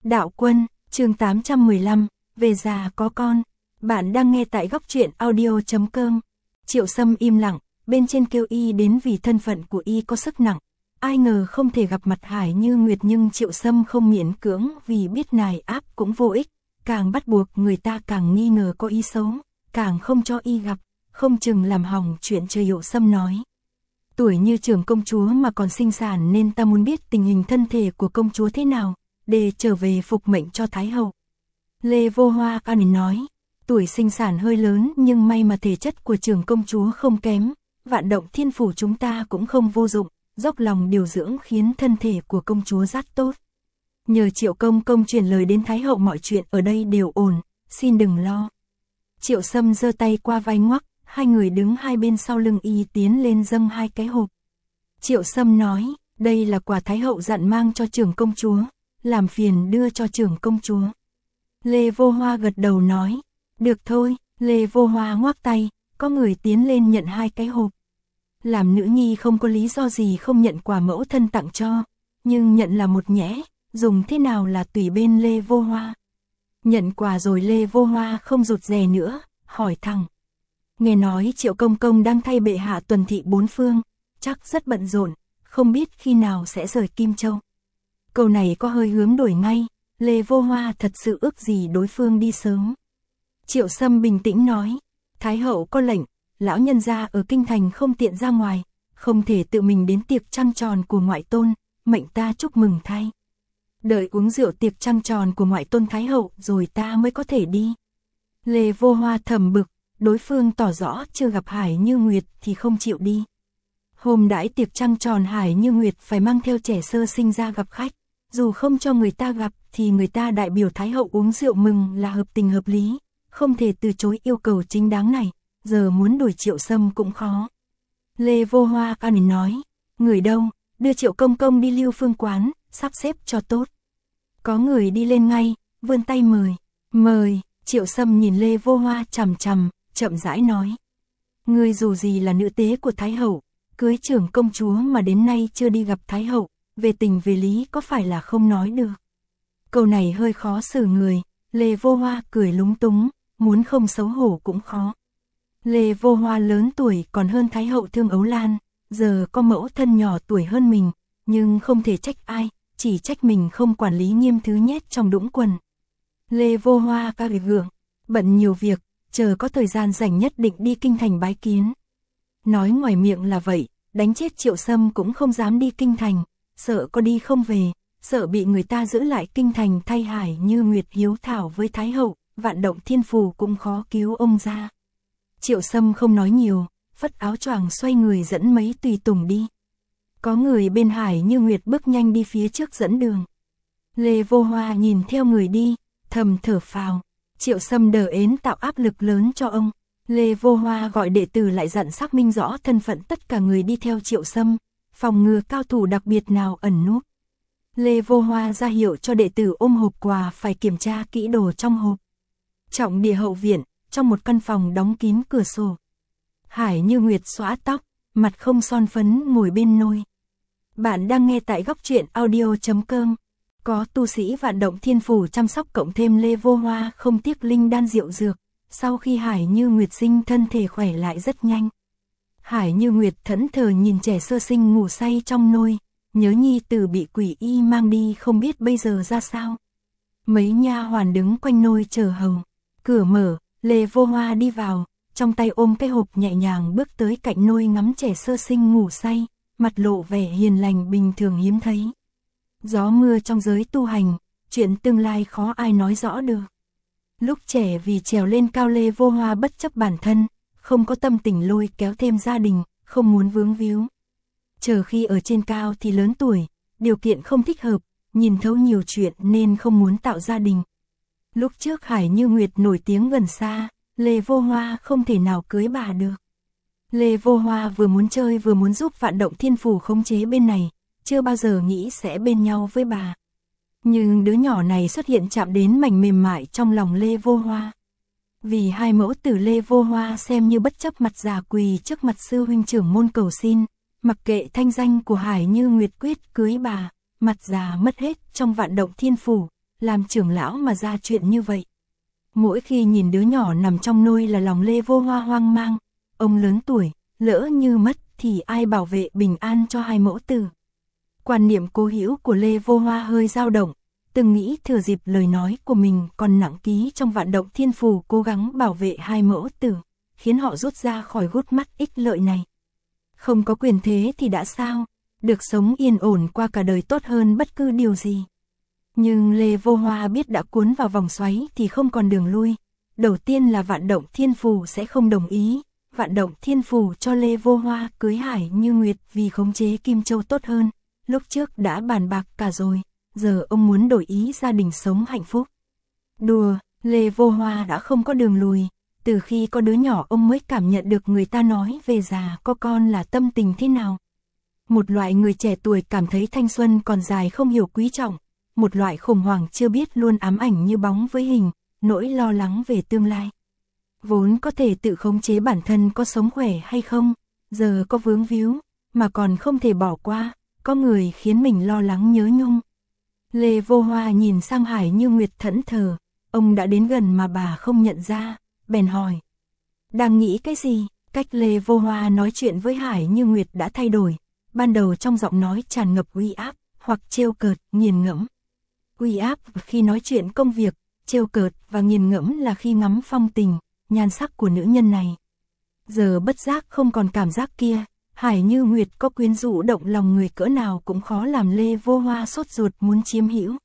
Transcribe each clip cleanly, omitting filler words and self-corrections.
Đạo Quân, chương 815, về già có con. Bạn đang nghe tại góc truyện audio.com. Triệu Sâm im lặng, bên trên kêu y đến vì thân phận của y có sức nặng. Ai ngờ không thể gặp mặt Hải Như Nguyệt, nhưng Triệu Sâm không miễn cưỡng vì biết nài áp cũng vô ích. Càng bắt buộc người ta càng nghi ngờ có ý xấu, càng không cho y gặp, không chừng làm hỏng chuyện. Triệu Sâm nói. Tuổi như trưởng công chúa mà còn sinh sản nên ta muốn biết tình hình thân thể của công chúa thế nào, để trở về phục mệnh cho Thái hậu. Lê Vô Hoa An nói, tuổi sinh sản hơi lớn nhưng may mà thể chất của trưởng công chúa không kém, Vạn Động Thiên Phủ chúng ta cũng không vô dụng, dốc lòng điều dưỡng khiến thân thể của công chúa rất tốt. Nhờ Triệu công công truyền lời đến Thái hậu mọi chuyện ở đây đều ổn, xin đừng lo. Triệu Sâm giơ tay qua vai ngoắc, hai người đứng hai bên sau lưng y tiến lên dâng hai cái hộp. Triệu Sâm nói, đây là quà Thái hậu dặn mang cho trưởng công chúa, làm phiền đưa cho trưởng công chúa. Lê Vô Hoa gật đầu nói, được thôi. Lê Vô Hoa ngoắc tay, có người tiến lên nhận hai cái hộp. Làm nữ nhi không có lý do gì không nhận quà mẫu thân tặng cho, nhưng nhận là một nhẽ, dùng thế nào là tùy bên Lê Vô Hoa. Nhận quà rồi Lê Vô Hoa không rụt rè nữa, hỏi thẳng. Nghe nói Triệu công công đang thay bệ hạ tuần thị bốn phương, chắc rất bận rộn, không biết khi nào sẽ rời Kim Châu. Câu này có hơi hướng đổi ngay, Lê Vô Hoa thật sự ước gì đối phương đi sớm. Triệu Sâm bình tĩnh nói, Thái hậu có lệnh, lão nhân gia ở kinh thành không tiện ra ngoài, không thể tự mình đến tiệc trăng tròn của ngoại tôn, mệnh ta chúc mừng thay. Đợi uống rượu tiệc trăng tròn của ngoại tôn Thái hậu rồi ta mới có thể đi. Lê Vô Hoa thầm bực, đối phương tỏ rõ chưa gặp Hải Như Nguyệt thì không chịu đi. Hôm đãi tiệc trăng tròn Hải Như Nguyệt phải mang theo trẻ sơ sinh ra gặp khách, dù không cho người ta gặp thì người ta đại biểu Thái hậu uống rượu mừng là hợp tình hợp lý, không thể từ chối yêu cầu chính đáng này, giờ muốn đuổi Triệu Sâm cũng khó. Lê Vô Hoa An nói, người đâu, đưa Triệu công công đi Lưu Phương quán, sắp xếp cho tốt. Có người đi lên ngay, vươn tay mời. Mời. Triệu Sâm nhìn Lê Vô Hoa chằm chằm, chậm rãi nói. Ngươi dù gì là nữ tế của Thái hậu, cưới trưởng công chúa mà đến nay chưa đi gặp Thái hậu, về tình về lý có phải là không nói được. Câu này hơi khó xử người, Lê Vô Hoa cười lúng túng, muốn không xấu hổ cũng khó. Lê Vô Hoa lớn tuổi còn hơn Thái hậu Thương Ấu Lan, giờ có mẫu thân nhỏ tuổi hơn mình, nhưng không thể trách ai, chỉ trách mình không quản lý nghiêm thứ nhét trong đũng quần. Lê Vô Hoa ca gượng, bận nhiều việc, chờ có thời gian rảnh nhất định đi kinh thành bái kiến. Nói ngoài miệng là vậy, đánh chết Triệu Sâm cũng không dám đi kinh thành, sợ có đi không về, sợ bị người ta giữ lại kinh thành thay Hải Như Nguyệt hiếu thảo với Thái hậu, Vạn Động Thiên Phủ cũng khó cứu ông ra. Triệu Sâm không nói nhiều, phất áo choàng xoay người dẫn mấy tùy tùng đi. Có người bên Hải Như Nguyệt bước nhanh đi phía trước dẫn đường. Lê Vô Hoa nhìn theo người đi, thầm thở phào. Triệu Sâm đờ ến tạo áp lực lớn cho ông. Lê Vô Hoa gọi đệ tử lại dặn xác minh rõ thân phận tất cả người đi theo Triệu Sâm, phòng ngừa cao thủ đặc biệt nào ẩn núp. Lê Vô Hoa ra hiệu cho đệ tử ôm hộp quà phải kiểm tra kỹ đồ trong hộp. Trọng địa hậu viện, trong một căn phòng đóng kín cửa sổ. Hải Như Nguyệt xõa tóc, mặt không son phấn ngồi bên nôi. Bạn đang nghe tại góc truyện audio.com. Có tu sĩ Vạn Động Thiên Phủ chăm sóc cộng thêm Lê Vô Hoa không tiếc linh đan rượu dược, sau khi Hải Như Nguyệt sinh thân thể khỏe lại rất nhanh. Hải Như Nguyệt thẫn thờ nhìn trẻ sơ sinh ngủ say trong nôi, nhớ nhi tử bị quỷ y mang đi không biết bây giờ ra sao. Mấy nha hoàn đứng quanh nôi chờ hầu, cửa mở, Lê Vô Hoa đi vào, trong tay ôm cái hộp nhẹ nhàng bước tới cạnh nôi ngắm trẻ sơ sinh ngủ say, mặt lộ vẻ hiền lành bình thường hiếm thấy. Gió mưa trong giới tu hành, chuyện tương lai khó ai nói rõ được. Lúc trẻ vì trèo lên cao Lê Vô Hoa bất chấp bản thân, không có tâm tình lôi kéo thêm gia đình, không muốn vướng víu. Chờ khi ở trên cao thì lớn tuổi, điều kiện không thích hợp, nhìn thấu nhiều chuyện nên không muốn tạo gia đình. Lúc trước Hải Như Nguyệt nổi tiếng gần xa, Lê Vô Hoa không thể nào cưới bà được. Lê Vô Hoa vừa muốn chơi vừa muốn giúp Vạn Động Thiên Phủ khống chế bên này, chưa bao giờ nghĩ sẽ bên nhau với bà. Nhưng đứa nhỏ này xuất hiện chạm đến mảnh mềm mại trong lòng Lê Vô Hoa. Vì hai mẫu tử Lê Vô Hoa xem như bất chấp mặt già quỳ trước mặt sư huynh trưởng môn cầu xin, mặc kệ thanh danh của Hải Như Nguyệt quyết cưới bà, mặt già mất hết trong Vạn Động Thiên Phủ, làm trưởng lão mà ra chuyện như vậy. Mỗi khi nhìn đứa nhỏ nằm trong nôi là lòng Lê Vô Hoa hoang mang, ông lớn tuổi, lỡ như mất thì ai bảo vệ bình an cho hai mẫu tử. Quan niệm cố hữu của Lê Vô Hoa hơi dao động, từng nghĩ thừa dịp lời nói của mình còn nặng ký trong vạn động thiên phù cố gắng bảo vệ hai mẫu tử, khiến họ rút ra khỏi gút mắt ích lợi này. Không có quyền thế thì đã sao, được sống yên ổn qua cả đời tốt hơn bất cứ điều gì. Nhưng Lê Vô Hoa biết đã cuốn vào vòng xoáy thì không còn đường lui. Đầu tiên là vạn động thiên phù sẽ không đồng ý. Vạn động thiên phù cho Lê Vô Hoa cưới Hải Như Nguyệt vì khống chế Kim Châu tốt hơn. Lúc trước đã bàn bạc cả rồi, giờ ông muốn đổi ý gia đình sống hạnh phúc. Đùa, Lê Vô Hoa đã không có đường lùi. Từ khi có đứa nhỏ ông mới cảm nhận được người ta nói về già có con là tâm tình thế nào. Một loại người trẻ tuổi cảm thấy thanh xuân còn dài không hiểu quý trọng. Một loại khủng hoảng chưa biết luôn ám ảnh như bóng với hình, nỗi lo lắng về tương lai. Vốn có thể tự khống chế bản thân có sống khỏe hay không, giờ có vướng víu, mà còn không thể bỏ qua, có người khiến mình lo lắng nhớ nhung. Lê Vô Hoa nhìn sang Hải Như Nguyệt thẫn thờ, ông đã đến gần mà bà không nhận ra, bèn hỏi. Đang nghĩ cái gì? Cách Lê Vô Hoa nói chuyện với Hải Như Nguyệt đã thay đổi, ban đầu trong giọng nói tràn ngập uy áp, hoặc trêu cợt, nghiền ngẫm. Uy áp khi nói chuyện công việc, trêu cợt và nghiền ngẫm là khi ngắm phong tình, nhan sắc của nữ nhân này. Giờ bất giác không còn cảm giác kia, Hải Như Nguyệt có quyến rũ động lòng người cỡ nào cũng khó làm Lê Vô Hoa sốt ruột muốn chiếm hữu,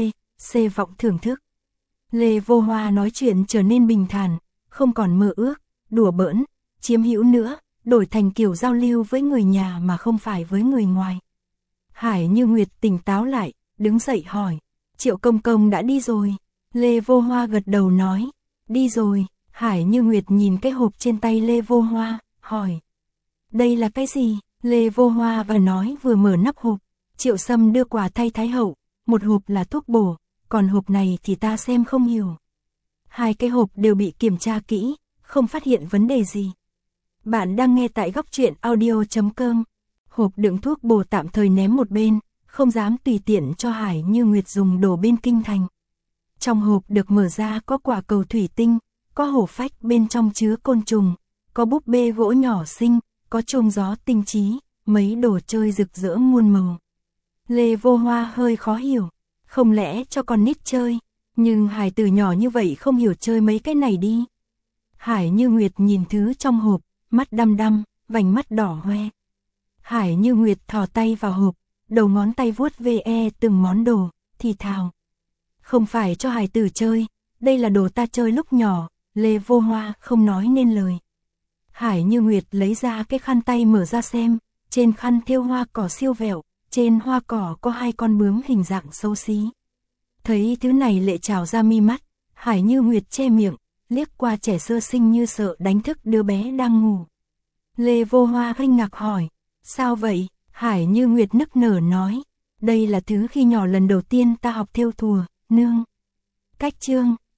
c vọng thưởng thức. Lê Vô Hoa nói chuyện trở nên bình thản, không còn mơ ước, đùa bỡn, chiếm hữu nữa, đổi thành kiểu giao lưu với người nhà mà không phải với người ngoài. Hải Như Nguyệt tỉnh táo lại, đứng dậy hỏi. Triệu công công đã đi rồi. Lê Vô Hoa gật đầu nói. Đi rồi. Hải Như Nguyệt nhìn cái hộp trên tay Lê Vô Hoa, hỏi. Đây là cái gì? Lê Vô Hoa vừa nói vừa mở nắp hộp. Triệu Sâm đưa quà thay Thái hậu. Một hộp là thuốc bổ, còn hộp này thì ta xem không hiểu. Hai cái hộp đều bị kiểm tra kỹ, không phát hiện vấn đề gì. Bạn đang nghe tại góc truyện audio.com. Hộp đựng thuốc bổ tạm thời ném một bên, không dám tùy tiện cho Hải Như Nguyệt dùng đồ bên kinh thành. Trong hộp được mở ra có quả cầu thủy tinh, có hổ phách bên trong chứa côn trùng, có búp bê gỗ nhỏ xinh, có chuông gió tinh trí, mấy đồ chơi rực rỡ muôn màu. Lê Vô Hoa hơi khó hiểu, không lẽ cho con nít chơi, nhưng hài tử nhỏ như vậy không hiểu chơi mấy cái này đi. Hải Như Nguyệt nhìn thứ trong hộp, mắt đăm đăm, vành mắt đỏ hoe. Hải Như Nguyệt thò tay vào hộp, đầu ngón tay vuốt ve từng món đồ, thì thào. Không phải cho hài tử chơi, đây là đồ ta chơi lúc nhỏ. Lê Vô Hoa không nói nên lời. Hải Như Nguyệt lấy ra cái khăn tay mở ra xem, trên khăn thêu hoa cỏ siêu vẹo, trên hoa cỏ có hai con bướm hình dạng xấu xí. Thấy thứ này lệ trào ra mi mắt, Hải Như Nguyệt che miệng, liếc qua trẻ sơ sinh như sợ đánh thức đứa bé đang ngủ. Lê Vô Hoa kinh ngạc hỏi, sao vậy? Hải Như Nguyệt nức nở nói, đây là thứ khi nhỏ lần đầu tiên ta học thêu thùa, nương. Cách chương